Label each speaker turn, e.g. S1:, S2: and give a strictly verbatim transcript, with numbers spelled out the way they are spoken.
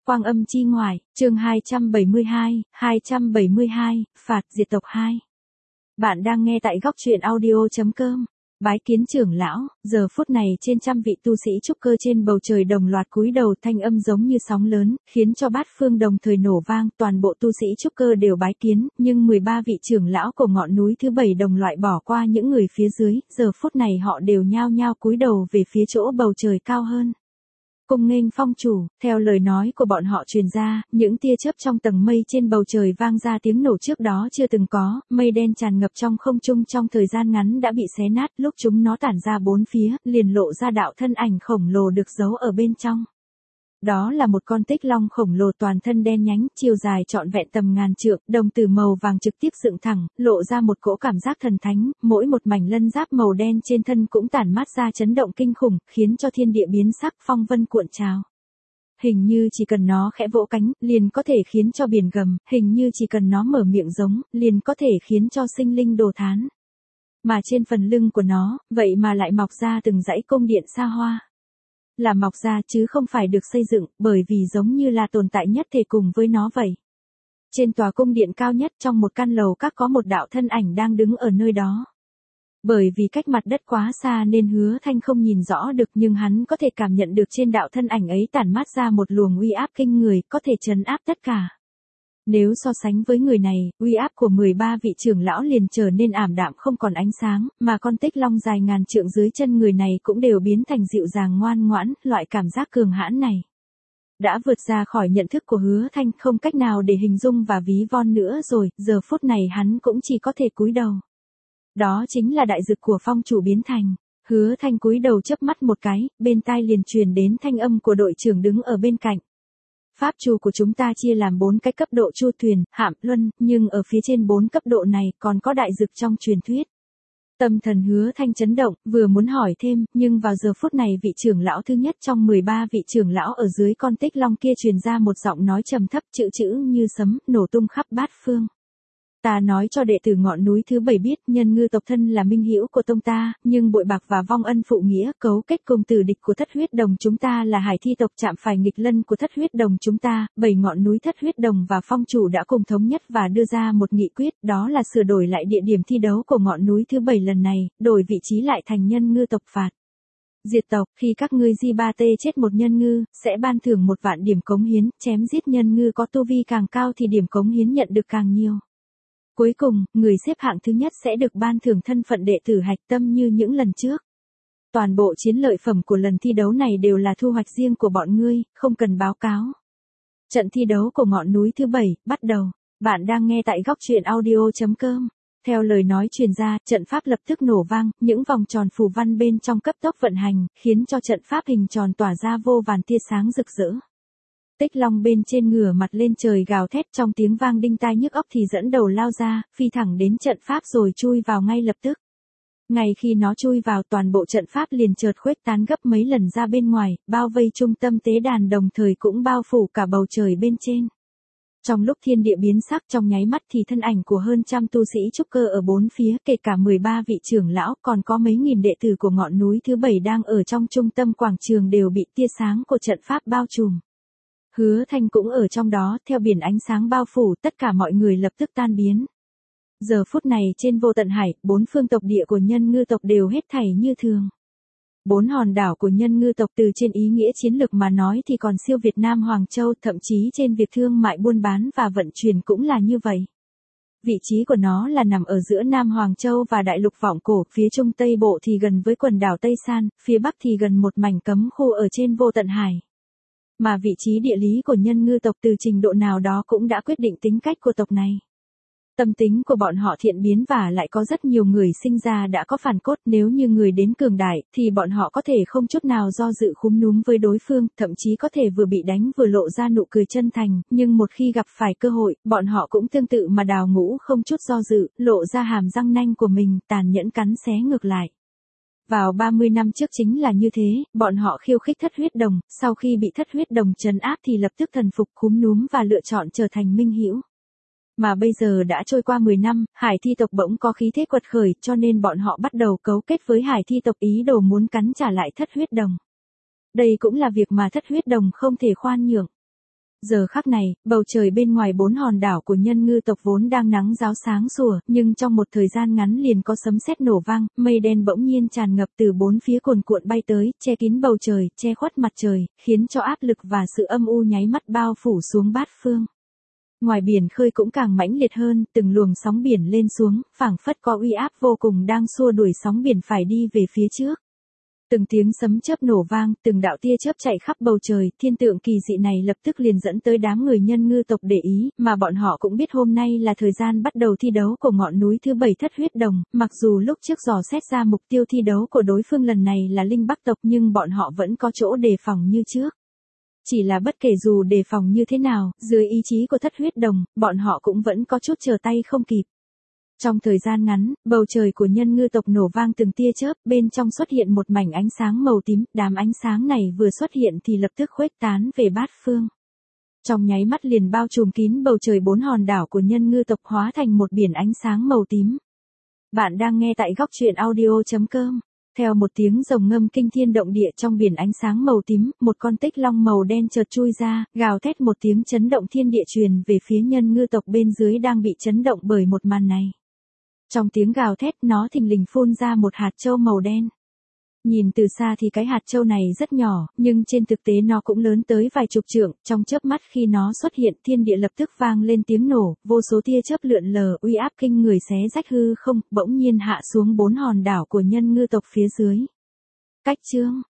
S1: Quang Âm Chi Ngoại, chương hai trăm bảy mươi hai, hai trăm bảy mươi hai, Phạt Diệt Tộc hai. Bạn đang nghe tại góc truyện audio chấm com. Bái kiến trưởng lão, giờ phút này trên trăm vị tu sĩ trúc cơ trên bầu trời đồng loạt cúi đầu, thanh âm giống như sóng lớn, khiến cho bát phương đồng thời nổ vang, toàn bộ tu sĩ trúc cơ đều bái kiến, nhưng mười ba vị trưởng lão của ngọn núi thứ bảy đồng loại bỏ qua những người phía dưới, giờ phút này họ đều nhao nhao cúi đầu về phía chỗ bầu trời cao hơn. Cung nghênh phong chủ, theo lời nói của bọn họ truyền ra, những tia chớp trong tầng mây trên bầu trời vang ra tiếng nổ trước đó chưa từng có, mây đen tràn ngập trong không trung trong thời gian ngắn đã bị xé nát, lúc chúng nó tản ra bốn phía, liền lộ ra đạo thân ảnh khổng lồ được giấu ở bên trong. Đó là một con tích long khổng lồ toàn thân đen nhánh, chiều dài trọn vẹn tầm ngàn trượng, đồng tử màu vàng trực tiếp dựng thẳng, lộ ra một cỗ cảm giác thần thánh, mỗi một mảnh lân giáp màu đen trên thân cũng tản mát ra chấn động kinh khủng, khiến cho thiên địa biến sắc, phong vân cuộn trào. Hình như chỉ cần nó khẽ vỗ cánh, liền có thể khiến cho biển gầm, hình như chỉ cần nó mở miệng giống, liền có thể khiến cho sinh linh đồ thán. Mà trên phần lưng của nó, vậy mà lại mọc ra từng dãy cung điện xa hoa. Là mọc ra chứ không phải được xây dựng, bởi vì giống như là tồn tại nhất thể cùng với nó vậy. Trên tòa cung điện cao nhất trong một căn lầu các có một đạo thân ảnh đang đứng ở nơi đó. Bởi vì cách mặt đất quá xa nên Hứa Thanh không nhìn rõ được, nhưng hắn có thể cảm nhận được trên đạo thân ảnh ấy tản mát ra một luồng uy áp kinh người, có thể trấn áp tất cả. Nếu so sánh với người này, uy áp của mười ba vị trưởng lão liền trở nên ảm đạm không còn ánh sáng, mà con tích long dài ngàn trượng dưới chân người này cũng đều biến thành dịu dàng ngoan ngoãn, loại cảm giác cường hãn này đã vượt ra khỏi nhận thức của Hứa Thanh, không cách nào để hình dung và ví von nữa rồi, giờ phút này hắn cũng chỉ có thể cúi đầu. Đó chính là đại dực của phong chủ biến thành. Hứa Thanh cúi đầu chớp mắt một cái, bên tai liền truyền đến thanh âm của đội trưởng đứng ở bên cạnh. Pháp chu của chúng ta chia làm bốn cái cấp độ chu thuyền, hạm, luân, nhưng ở phía trên bốn cấp độ này còn có đại dực trong truyền thuyết. Tâm thần Hứa Thanh chấn động, vừa muốn hỏi thêm, nhưng vào giờ phút này vị trưởng lão thứ nhất trong mười ba vị trưởng lão ở dưới con tích long kia truyền ra một giọng nói trầm thấp, chữ chữ như sấm, nổ tung khắp bát phương. Ta nói cho đệ tử ngọn núi thứ bảy biết, Nhân Ngư tộc thân là minh hữu của tông ta, nhưng bội bạc và vong ân phụ nghĩa, cấu kết cùng tử địch của thất huyết đồng chúng ta là Hải Thi tộc chạm phải nghịch lân của thất huyết đồng chúng ta, bảy ngọn núi thất huyết đồng và phong chủ đã cùng thống nhất và đưa ra một nghị quyết, đó là sửa đổi lại địa điểm thi đấu của ngọn núi thứ bảy lần này, đổi vị trí lại thành Nhân Ngư tộc phạt diệt tộc. Khi các ngươi di ba tê chết một nhân ngư, sẽ ban thưởng một vạn điểm cống hiến, chém giết nhân ngư có tu vi càng cao thì điểm cống hiến nhận được càng nhiều. Cuối cùng, người xếp hạng thứ nhất sẽ được ban thưởng thân phận đệ tử hạch tâm như những lần trước. Toàn bộ chiến lợi phẩm của lần thi đấu này đều là thu hoạch riêng của bọn ngươi, không cần báo cáo. Trận thi đấu của ngọn núi thứ bảy, bắt đầu. Bạn đang nghe tại góc truyện audio chấm com. Theo lời nói truyền ra, trận pháp lập tức nổ vang, những vòng tròn phù văn bên trong cấp tốc vận hành, khiến cho trận pháp hình tròn tỏa ra vô vàn tia sáng rực rỡ. Tích long bên trên ngửa mặt lên trời gào thét, trong tiếng vang đinh tai nhức óc thì dẫn đầu lao ra, phi thẳng đến trận pháp rồi chui vào ngay lập tức. Ngay khi nó chui vào, toàn bộ trận pháp liền chợt khuếch tán gấp mấy lần ra bên ngoài, bao vây trung tâm tế đàn, đồng thời cũng bao phủ cả bầu trời bên trên. Trong lúc thiên địa biến sắc trong nháy mắt thì thân ảnh của hơn trăm tu sĩ trúc cơ ở bốn phía, kể cả mười ba vị trưởng lão, còn có mấy nghìn đệ tử của ngọn núi thứ bảy đang ở trong trung tâm quảng trường đều bị tia sáng của trận pháp bao trùm. Hứa Thanh cũng ở trong đó, theo biển ánh sáng bao phủ, tất cả mọi người lập tức tan biến. Giờ phút này trên vô tận hải, bốn phương tộc địa của Nhân Ngư tộc đều hết thảy như thường. Bốn hòn đảo của Nhân Ngư tộc từ trên ý nghĩa chiến lược mà nói thì còn siêu Việt Nam Hoàng Châu, thậm chí trên việc thương mại buôn bán và vận chuyển cũng là như vậy. Vị trí của nó là nằm ở giữa Nam Hoàng Châu và Đại lục Vọng Cổ, phía trung tây bộ thì gần với quần đảo Tây San, phía bắc thì gần một mảnh cấm khu ở trên vô tận hải. Mà vị trí địa lý của Nhân Ngư tộc từ trình độ nào đó cũng đã quyết định tính cách của tộc này. Tâm tính của bọn họ thiện biến và lại có rất nhiều người sinh ra đã có phản cốt, nếu như người đến cường đại thì bọn họ có thể không chút nào do dự khúm núm với đối phương, thậm chí có thể vừa bị đánh vừa lộ ra nụ cười chân thành, nhưng một khi gặp phải cơ hội, bọn họ cũng tương tự mà đào ngũ không chút do dự, lộ ra hàm răng nanh của mình, tàn nhẫn cắn xé ngược lại. Vào ba mươi năm trước chính là như thế, bọn họ khiêu khích thất huyết đồng, sau khi bị thất huyết đồng trấn áp thì lập tức thần phục khúm núm và lựa chọn trở thành minh hữu. Mà bây giờ đã trôi qua mười năm, Hải Thi tộc bỗng có khí thế quật khởi, cho nên bọn họ bắt đầu cấu kết với Hải Thi tộc, ý đồ muốn cắn trả lại thất huyết đồng. Đây cũng là việc mà thất huyết đồng không thể khoan nhượng. Giờ khắc này, bầu trời bên ngoài bốn hòn đảo của nhân ngư tộc vốn đang nắng ráo sáng sủa, nhưng trong một thời gian ngắn liền có sấm sét nổ vang, mây đen bỗng nhiên tràn ngập từ bốn phía cuồn cuộn bay tới, che kín bầu trời, che khuất mặt trời, khiến cho áp lực và sự âm u nháy mắt bao phủ xuống bát phương. Ngoài biển khơi cũng càng mãnh liệt hơn, từng luồng sóng biển lên xuống, phảng phất có uy áp vô cùng đang xua đuổi sóng biển phải đi về phía trước. Từng tiếng sấm chớp nổ vang, từng đạo tia chớp chạy khắp bầu trời, thiên tượng kỳ dị này lập tức liền dẫn tới đám người nhân ngư tộc để ý, mà bọn họ cũng biết hôm nay là thời gian bắt đầu thi đấu của ngọn núi thứ bảy thất huyết đồng, mặc dù lúc trước dò xét ra mục tiêu thi đấu của đối phương lần này là linh bắc tộc nhưng bọn họ vẫn có chỗ đề phòng như trước. Chỉ là bất kể dù đề phòng như thế nào, dưới ý chí của thất huyết đồng, bọn họ cũng vẫn có chút chờ tay không kịp. Trong thời gian ngắn, bầu trời của nhân ngư tộc nổ vang từng tia chớp, bên trong xuất hiện một mảnh ánh sáng màu tím, đám ánh sáng này vừa xuất hiện thì lập tức khuếch tán về bát phương. Trong nháy mắt liền bao trùm kín bầu trời bốn hòn đảo của nhân ngư tộc hóa thành một biển ánh sáng màu tím. Bạn đang nghe tại góc truyện audio chấm com. Theo một tiếng rồng ngâm kinh thiên động địa trong biển ánh sáng màu tím, một con tích long màu đen chợt chui ra, gào thét một tiếng chấn động thiên địa truyền về phía nhân ngư tộc bên dưới đang bị chấn động bởi một màn này. Trong tiếng gào thét nó thình lình phun ra một hạt châu màu đen. Nhìn từ xa thì cái hạt châu này rất nhỏ, nhưng trên thực tế nó cũng lớn tới vài chục trượng, trong chớp mắt khi nó xuất hiện thiên địa lập tức vang lên tiếng nổ, vô số tia chớp lượn lờ uy áp kinh người xé rách hư không, bỗng nhiên hạ xuống bốn hòn đảo của nhân ngư tộc phía dưới. Cách chương